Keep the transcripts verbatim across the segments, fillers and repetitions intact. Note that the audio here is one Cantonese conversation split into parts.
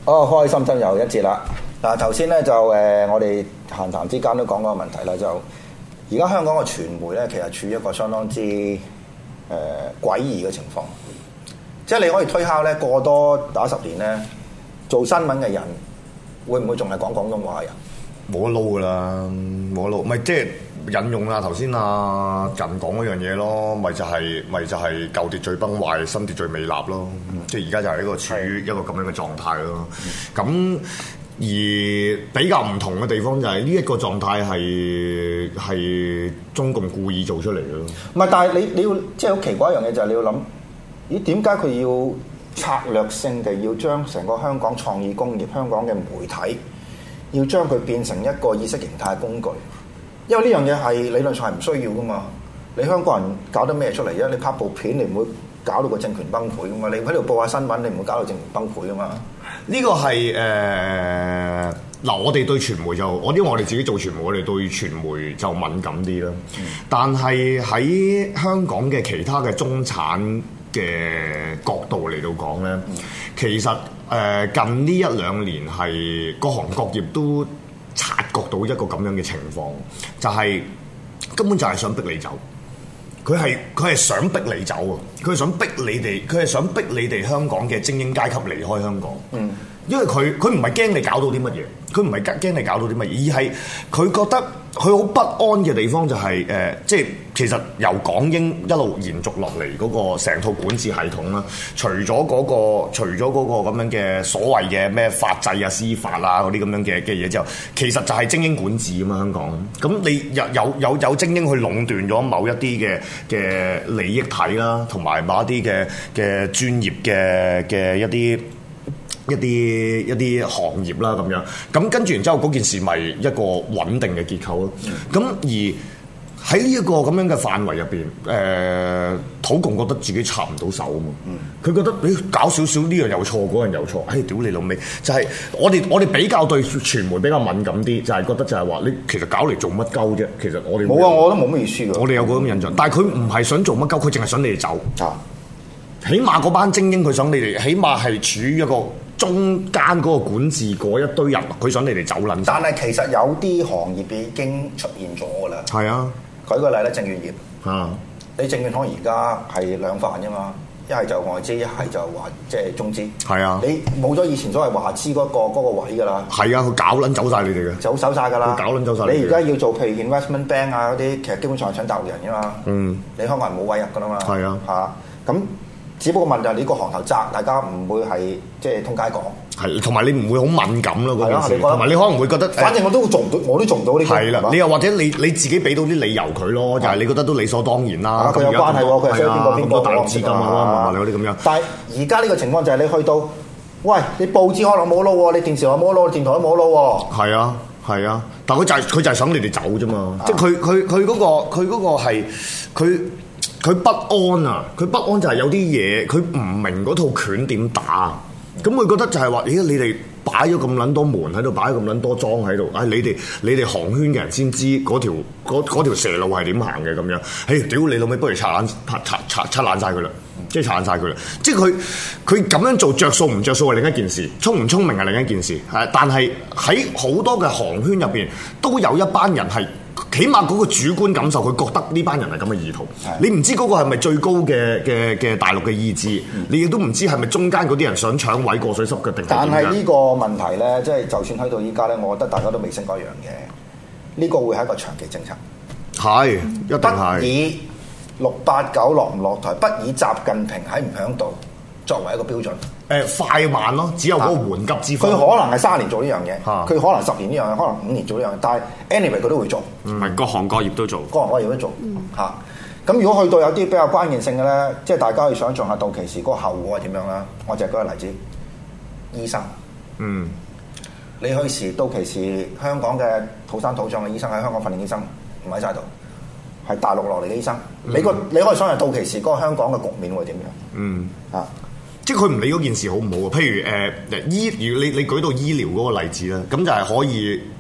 哦，開心真又一節啦！嗱，頭先咧就誒、呃，我哋閒談之間都講嗰個問題啦，就而家香港嘅傳媒咧，其實處於一個相當之誒、呃、詭異嘅情況。即係你可以推敲咧，過多打十年咧，做新聞嘅人會唔會仲係講廣東話嘅人？ 冇得撈噶啦，冇得撈，咪即係引用啦頭先阿人講嗰樣嘢咯，咪就係、是、咪就係舊秩序崩壞，新秩序未立咯，嗯、即係而家就係一個處於一個咁樣嘅狀態咯。咁、嗯、而比較唔同嘅地方就係呢一個狀態係係中共故意做出嚟嘅咯。 唔係，但係你你要即係好奇怪一樣嘢就係你要諗，咦點解佢要策略性地要將成個香港創意工業、香港嘅媒體？要將佢變成一個意識形態工具，因為呢樣嘢係理論上係唔需要噶嘛。你香港人搞得咩出嚟啫？你拍部片，你唔會搞到個政權崩潰噶嘛。你喺度報下新聞，你唔會搞到政權崩潰噶嘛。 呢個係誒嗱，我哋對傳媒就我因為我哋自己做傳媒，我哋對傳媒就敏感啲啦。嗯、但係喺香港嘅其他嘅中產嘅角度嚟到講咧，嗯、其實。誒、呃、近呢一兩年係各行各業都察覺到一個咁樣嘅情況，就係、是、根本就係想逼你走，佢係佢係想逼你走啊！佢係想逼你哋，佢係想逼你哋香港嘅精英階級離開香港。嗯，因為佢佢唔係驚你搞到啲乜嘢，佢唔係驚你搞到啲乜嘢，而係佢覺得佢好不安嘅地方就係、是、誒、呃，即係其實由港英一路延續落嚟嗰個成套管治系統啦，除咗嗰、那個除咗嗰個咁樣嘅所謂嘅咩法制啊、司法啊嗰啲咁樣嘅嘅嘢之後，其實就係精英管治啊嘛，香港。咁你有有有有精英去壟斷咗某一啲嘅嘅利益體啦，同埋某一啲嘅嘅專業嘅嘅一啲。一啲一啲行業啦咁樣，咁跟住然之後嗰件事咪一個穩定嘅結構咯。咁、嗯、而喺呢一個咁樣嘅範圍入邊，誒、呃、土共覺得自己插唔到手啊嘛。佢、嗯、覺得你、欸、搞少少呢樣又錯，嗰樣又錯，唉屌你老味！就係、是、我哋我哋比較對傳媒比較敏感啲，就係、是、覺得就係話你其實搞嚟做乜鳩啫？其實我哋冇啊，我覺得冇乜意思㗎。 我哋有個咁嘅印象，但係佢唔係想做乜鳩，佢淨係想你哋走。啊，起碼嗰班精英佢想你哋，起碼係處於一個。中間嗰個管治嗰一堆人，佢想你哋走撚。但係其實有啲行業已經出現咗㗎啦。係啊，舉個例咧，證券業。啊，你證券行而家係兩範啫嘛，一係就外資，一係就華即係中資。係啊，你冇咗以前所謂華資嗰個嗰個位㗎啦。係啊，佢搞撚走晒你哋嘅。走走曬㗎啦。佢搞撚走晒你。你而家要做譬如 investment bank 啊嗰啲，其實基本上係搶大陸人㗎嘛。嗯。你香港人冇位入㗎啦嘛。係啊。嚇，咁。只不過問就係你個行頭窄，大家唔會係即係通街講。係，同埋你唔會好敏感咯嗰件事。同埋你可能會覺得，反正我都做唔到，我都做唔到呢啲。係啦，你又或者你你自己俾到啲理由佢咯，就係你覺得都理所當然啦。佢有關係喎，佢係邊個邊個大陸資金啊？嗰啲咁樣。但係而家呢個情況就係你去到，喂，你報紙可能冇撈喎，你電視可能冇撈，電台都冇撈喎。係啊，係啊，但係佢就係佢就係想你哋走啫嘛。即係佢佢佢嗰個佢嗰個係佢。佢不安啊！佢不安就係有啲嘢佢唔明嗰套拳點打，咁佢覺得就係話：咦，你哋擺咗咁撚多門喺度，擺咗咁撚多樁喺度，唉、哎，你哋你哋行圈嘅人先知嗰條嗰條蛇路係點行嘅咁樣。唉，屌你老味，不如拆爛拆拆拆拆爛曬佢啦！即係拆爛曬佢啦！即係佢佢咁樣做着數唔着數係另一件事，聰唔聰明係另一件事。係，但係喺好多嘅行圈入邊都有一班人係。起碼嗰個主觀感受，佢覺得呢班人係咁嘅意圖。是的 你唔知嗰個係咪最高嘅嘅嘅大陸嘅意志？嗯、你亦都唔知係咪中間嗰啲人想搶位過水濕嘅定係點樣？但係呢個問題咧，即係就算去到依家咧，我覺得大家都未升過一樣嘢。呢、這個會係一個長期政策。係，一定係。不以六八九落唔落台，不以習近平喺唔喺度作為一個標準。誒、呃、快慢咯，只有嗰個緩急之分。佢、啊、可能係三年做呢樣嘢，佢、啊、可能十年呢樣嘢，可能五年做呢樣嘢。但係 anyway 佢都會做，唔係、嗯、各行各業都做，各行各業都做嚇。咁、嗯啊、如果去到有啲比較關鍵性嘅咧，即係大家可以想象下到期時嗰個後果係點樣啦。我就舉個例子，醫生，嗯，你去時到期時香港嘅土生土長嘅醫生喺香港訓練醫生唔喺晒度，係大陸落嚟嘅醫生。嗯、你個你可以想象到期時嗰個香港嘅局面會點樣？嗯啊。即係佢唔理嗰件事好唔好啊？譬如誒誒、呃、醫，如你你舉到醫療嗰個例子啦，咁就係可以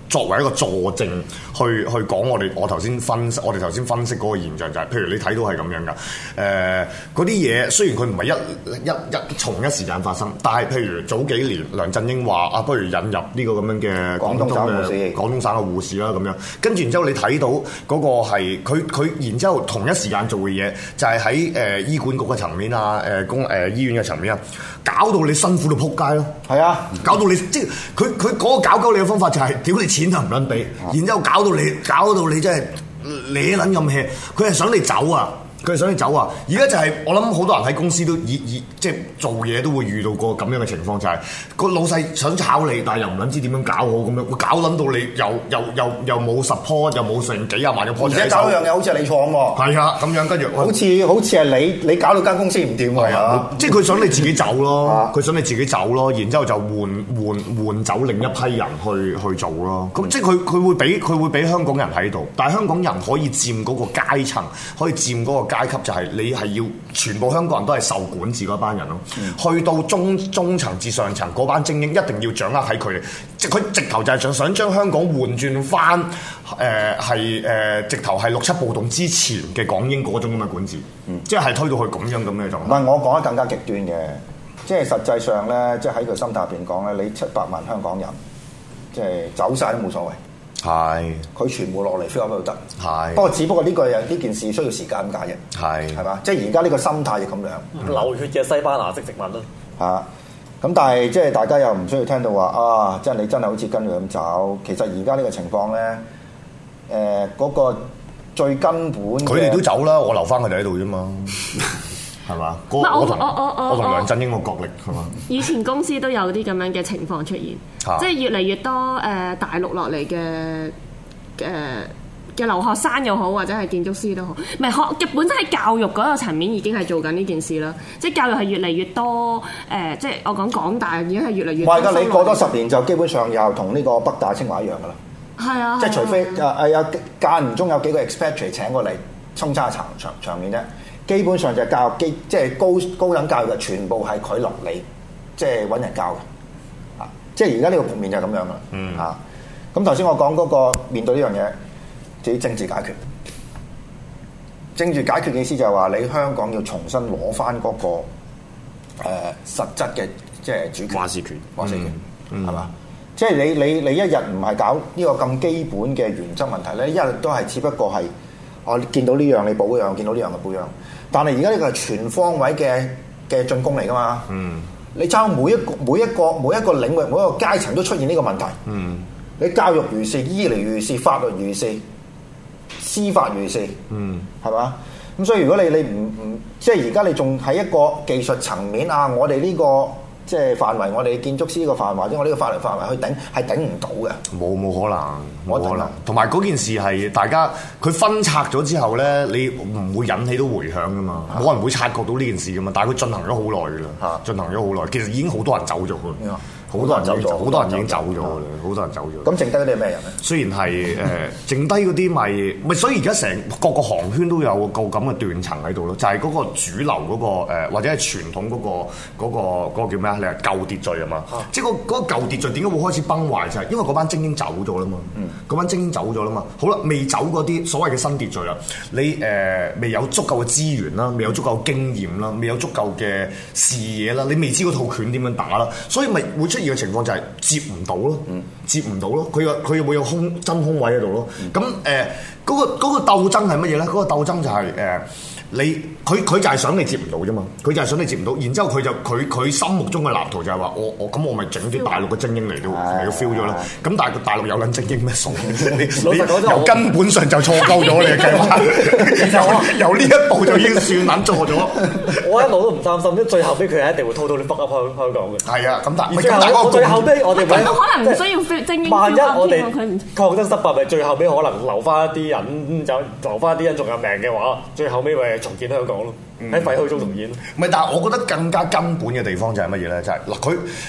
作為一個助證去去講我哋我頭先分析我哋頭先分析嗰個現象就係、是，譬如你睇到係咁樣噶，誒嗰啲嘢雖然佢唔係一一一同一時間發生，但係譬如早幾年梁振英話啊，不如引入呢個咁樣嘅廣東嘅廣東省嘅護士啦咁樣，跟住然之後你睇到嗰個係佢佢然之後同一時間做嘅嘢就係喺誒醫管局嘅層面啊，誒公誒醫院嘅層面啊，搞到你辛苦到撲街咯，係啊，搞到你即係佢佢嗰個搞鳩你嘅方法就係、是、屌你錢就唔撚俾，然之後搞到你搞到你真係攣撚咁 hea，佢係想你走啊！佢係想你走啊！而家就係、是、我諗好多人喺公司都以以即係做嘢都會遇到過咁樣嘅情況，就係、是、個老細想炒你，但係又唔撚知點樣搞好咁樣，會搞撚到你又又又又冇 support，又冇成幾廿萬嘅 project，而且搞到樣嘢好似係你錯喎。係啊，咁樣跟住好似好似係你你搞到間公司唔掂喎。 啊，即係佢想你自己走咯，佢想你自己走咯，然之後就換換換走另一批人去去做咯。咁、嗯、即係佢佢會俾佢會俾香港人喺度，但係香港人可以佔嗰個階層，可以佔嗰個階級，就係你係要全部香港人都係受管治嗰班人咯。嗯、去到中中層至上層嗰班精英，一定要掌握喺佢哋，即係佢直頭就係想想將香港換轉翻誒係誒直頭係六七暴動之前嘅港英嗰種咁嘅管治，嗯、即係推到去咁樣咁嘅狀態。 唔係我講得更加極端嘅，即係實際上咧，即係喺佢心態入邊講咧，你七百萬香港人即係走晒都冇所謂。係，佢全部落嚟 fill 喺度得。係，不過只不過呢個嘢呢件事需要時間咁解啫。係，係嘛？即係而家呢個心態就咁樣。 嗯、流血嘅西班牙式植物咯。 嚇，咁但係即係大家又唔需要聽到話啊！即係你真係好似跟佢咁走。其實而家呢個情況咧，誒、呃、嗰、嗰個最根本， 佢哋都走啦，我留翻佢哋喺度啫嘛。係嘛？我我同我同梁振英個角力係嘛？ 以前公司都有啲咁樣嘅情況出現，啊、即係越嚟越多誒、呃、大陸落嚟嘅誒嘅留學生又好，或者係建築師都好，唔係學嘅本身喺教育嗰個層面已經係做緊呢件事啦。即係教育係越嚟越多誒、呃，即係我講港大已經係越嚟越多。 唔係㗎，你過多十年就基本上又同呢個北大清華一樣㗎啦。係啊，即係除非誒誒有間唔中有幾個 expatriate 請過嚟沖差場場場面啫。基本上就係教育基，即係高高等教育嘅全部係佢落嚟，即係揾人教嘅。啊，即係而家呢個局面就係咁樣啦。嗯。啊，咁頭先我講嗰個面對呢樣嘢，就要政治解決。政治解決嘅意思就係話，你香港要重新攞翻嗰個誒、呃、實質嘅即係主權。 話事權。 話事權。嗯。係嘛？即係你你你一日唔係搞呢個咁基本嘅原則問題咧，一日都係只不過係我見到呢樣你補嗰樣，見到呢樣就補樣。但係而家呢個係全方位嘅嘅進攻嚟㗎嘛？嗯，你差每一個每一個每一個領域每一個階層都出現呢個問題。嗯，你教育如是，醫療如是，法律如是，司法如是。嗯，係嘛？咁所以如果你你唔唔即係而家你仲喺一個技術層面啊，我哋呢個即係範圍，我哋建築師呢個範圍或者我呢個法律範圍去頂係頂唔到嘅。 冇冇可能，冇可能。同埋嗰件事係大家佢分拆咗之後咧，你唔會引起到迴響噶嘛，冇人會察覺到呢件事噶嘛。但係佢進行咗好耐噶啦，進行咗好耐，其實已經好多人走咗㗎。好多人走咗，好多人已經走咗啦，好多人走咗。 咁剩低嗰啲係咩人咧？ 雖然係誒，剩低嗰啲咪咪，所以而家成各個行圈都有個咁嘅斷層喺度咯，就係、是、嗰個主流嗰、那個、呃、或者係傳統嗰、那個嗰、那個那個叫咩啊？你係舊秩序啊嘛，啊即係個嗰個舊秩序點解會開始崩壞？就係、是、因為嗰班精英走咗啦嘛，嗰、嗯、班精英走咗啦嘛。好啦，未走嗰啲所謂嘅新秩序啦，你誒、呃、未有足夠嘅資源啦，未有足夠嘅經驗啦，未有足夠嘅視野啦，你未知嗰套拳點樣打啦，所以咪會出現嘅情況就係接唔到咯，嗯、接唔到咯，佢有佢會有空真空位喺度咯。咁誒嗰個嗰、嗰個鬥爭係乜嘢咧？嗰、嗰個鬥爭就係、是、誒。呃你佢佢就係想你接唔到啫嘛，佢就係想你接唔到，然之後佢就佢佢心目中嘅立圖就係話我我咁我咪整啲大陸嘅精英嚟到嚟到 feel 咗啦。咁但係個大陸有撚精英咩數？你由根本上就錯鳩咗你嘅計劃。其實我由呢一步就已經算撚錯咗。 我一路都唔擔心，因為最後尾佢係一定會套到你北入香香港嘅。 係啊，咁但係最後最後尾我哋咁可能唔需要精英。 萬一我哋抗爭失敗，咪最後尾可能留翻一啲人，就留翻一啲人仲有命嘅話，最後尾咪重建香港咯，喺廢墟中重建。 唔係、嗯，但係我覺得更加根本嘅地方就係乜嘢咧？就係、是、嗱，佢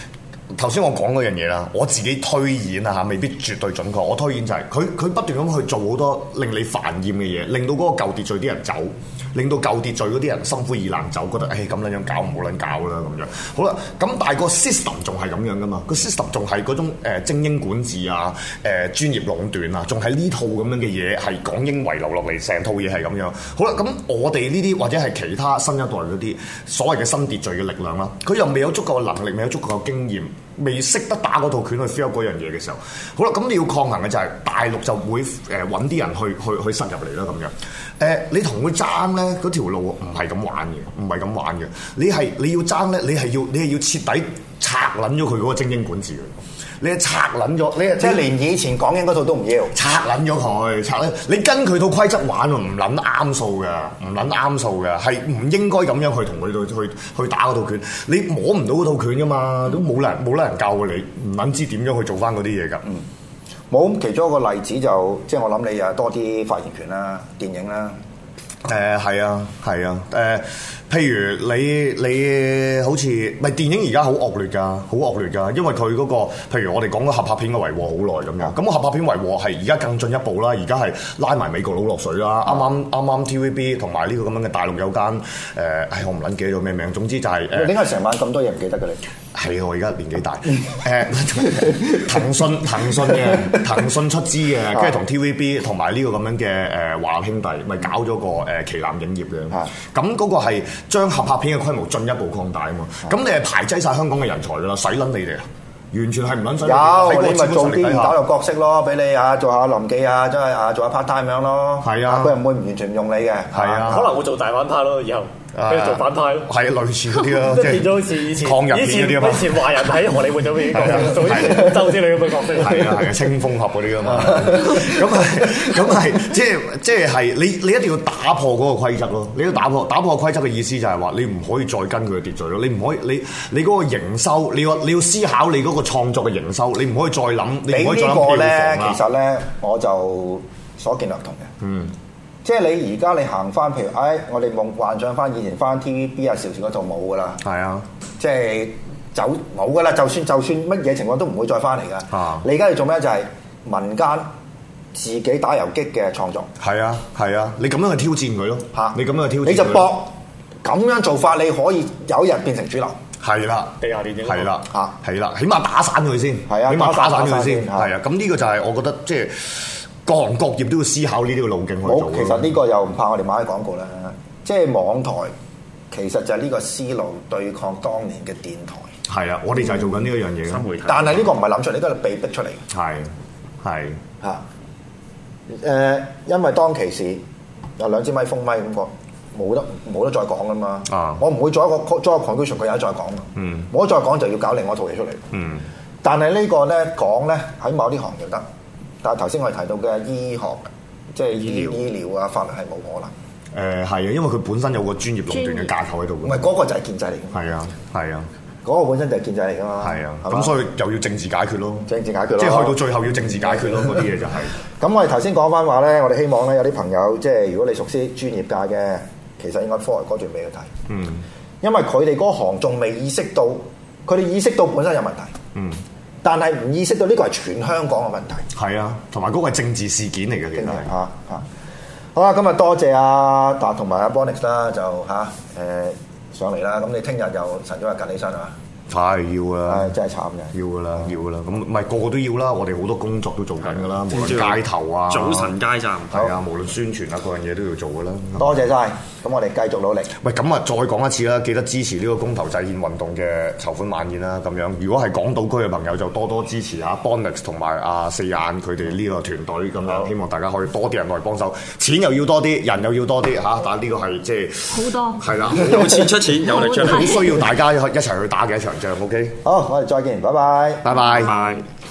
頭先我講嗰樣嘢啦，我自己推演啊嚇，未必絕對準確。我推演就係佢佢不斷咁去做好多令你煩厭嘅嘢，令到嗰個舊秩序啲人走，令到舊秩序嗰啲人心灰意冷走，覺得誒咁撚樣搞唔好撚搞啦咁樣。好啦，咁但係個 system 仲係咁樣噶嘛？個 system 仲係嗰種、呃、精英管治啊、誒、呃、專業壟斷啊，仲係呢套咁樣嘅嘢係港英遺留落嚟，成套嘢係咁樣。好啦，咁我哋呢啲或者係其他新一代嗰啲所謂嘅新秩序嘅力量啦，佢又未有足夠嘅能力，未有足夠嘅經驗。未識得打嗰套拳去 feel 嗰樣嘢嘅時候，好啦，咁你要抗衡嘅就係大陸就會誒揾啲人去去去塞入嚟啦咁樣。誒、呃，你同佢爭咧，嗰條路唔係咁玩嘅，唔係咁玩嘅。你係你要爭咧，你係要你係要徹底拆撚咗佢嗰個精英管治嘅。你係拆撚咗，你即係連以前港英嗰套都唔要，拆撚咗佢，拆咧，你跟佢套規則玩喎，唔撚啱數嘅，唔撚啱數嘅，係唔應該咁樣去同佢去去去打嗰套拳，你摸唔到嗰套拳噶嘛，都冇人冇得人教過你，唔撚知點樣去做翻嗰啲嘢㗎。嗯， 冇，其中一個例子就即係我諗你啊多啲發言權啦，電影啦。 誒係、呃、啊，係啊，誒、呃，譬如你你好似唔係電影而家好惡劣㗎，好惡劣㗎，因為佢嗰、那個譬如我哋講嗰合拍片嘅遺禍好耐咁樣，咁、嗯、合拍片遺禍係而家更進一步啦，而家係拉埋美國佬落水啦，啱啱啱啱 T V B 同埋呢個咁樣嘅大陸有間誒，唉我唔撚記得咗咩名，總之就係、是、誒。點解成晚咁多嘢唔記得㗎你？係我而家年紀大，誒騰訊騰訊嘅騰訊出資嘅，跟住同 T V B 同埋呢個咁樣嘅誒華納兄弟，咪搞咗個誒旗艦影業嘅。咁嗰個係將合拍片嘅規模進一步擴大啊嘛。咁你係排擠晒香港嘅人才㗎啦，使撚你哋啊！完全係唔撚使。有你咪做啲打入角色咯，俾你啊做下臨記啊，真係啊做下 part time 咁樣咯。係啊，佢唔會唔完全唔用你嘅。係啊，可能會做大反派咯，以後。跟住做反派咯，係類似嗰啲咯，即係變咗好似以前抗日片嗰啲啊嘛。以前華人喺荷里活做咩角色？做啲周之類咁嘅角色。係啊係啊，青蜂俠嗰啲啊嘛。咁係咁係，即係即係係你你一定要打破嗰個規則咯。你要打破打破個規則嘅意思就係話你唔可以再跟佢嘅秩序咯。你唔可以你你嗰個營收，你要你要思考你嗰個創作嘅營收，你唔可以再諗，你唔可以再諗票房啦。其實咧，我就所見略同嘅。嗯。即係你而家你行翻，譬如，哎，我哋夢幻想翻以前翻 T V B 啊、邵氏嗰套冇噶啦，係啊，即係走冇噶啦，就算就算乜嘢情況都唔會再翻嚟噶。啊，你而家要做咩？就係民間自己打遊擊嘅創作。係啊，係啊，你咁樣去挑戰佢咯。嚇，你咁樣去挑戰佢，你就搏咁樣做法，你可以有一日變成主流。係啦，地下電影。係啦，嚇，係啦，起碼打散佢先。係啊，起碼打散佢先。係啊，咁呢個就係我覺得即係。各行各業都要思考呢啲嘅路徑去做。其實呢個又唔怕我哋買啲廣告啦，即係網台其實就係呢個思路對抗當年嘅電台。係啊，我哋就係做緊呢一樣嘢。新媒體。但係呢個唔係諗出嚟，呢個係被逼出嚟。係係嚇誒，因為當其時有兩支咪封咪咁講，冇得冇得再講噶嘛。啊！我唔會做一個做一個 conclusion，佢有得再講。嗯。冇得再講就要搞另外一套嘢出嚟。嗯。但係呢個咧講咧喺某啲行業得。但係頭先我哋提到嘅醫學，即係醫療、醫療啊，法律係冇可能。誒係啊，因為佢本身有個專業壟斷嘅架構喺度。唔係嗰個就係建制嚟嘅。係啊，係啊，嗰個本身就係建制嚟㗎嘛。係啊，咁所以又要政治解決咯。政治解決咯。即係去到最後要政治解決咯，嗰啲嘢就係。咁我哋頭先講翻話咧，我哋希望咧有啲朋友即係如果你熟悉專業界嘅，其實應該 follow 嗰段俾佢睇。嗯。因為佢哋嗰行仲未意識到，佢哋意識到本身有問題。嗯。但係唔意識到呢個係全香港嘅問題。係啊，同埋嗰個係政治事件嚟嘅，其實係嚇嚇。好啦，今日多謝阿達同埋阿 Bonix 啦，就嚇誒上嚟啦。咁你聽日又晨早日趌起身啊？係要啦，係真係慘嘅，要噶啦，要噶啦。咁唔係個個都要啦，我哋好多工作都做緊噶啦，無論街頭啊、早晨街站，係啊，無論宣傳啊，各樣嘢都要做噶啦。多謝晒，咁我哋繼續努力。喂，咁啊，再講一次啦，記得支持呢個公投制憲運動嘅籌款晚宴啦。咁樣，如果係港島區嘅朋友，就多多支持下 Bonix 同埋阿四眼佢哋呢個團隊咁樣。希望大家可以多啲人來幫手，錢又要多啲，人又要多啲嚇。但係呢個係即係好多，係啦，有錢出錢，有力出力，好需要大家一齊去打嘅一場仗。OK，好，我哋再見，拜拜，拜拜，拜。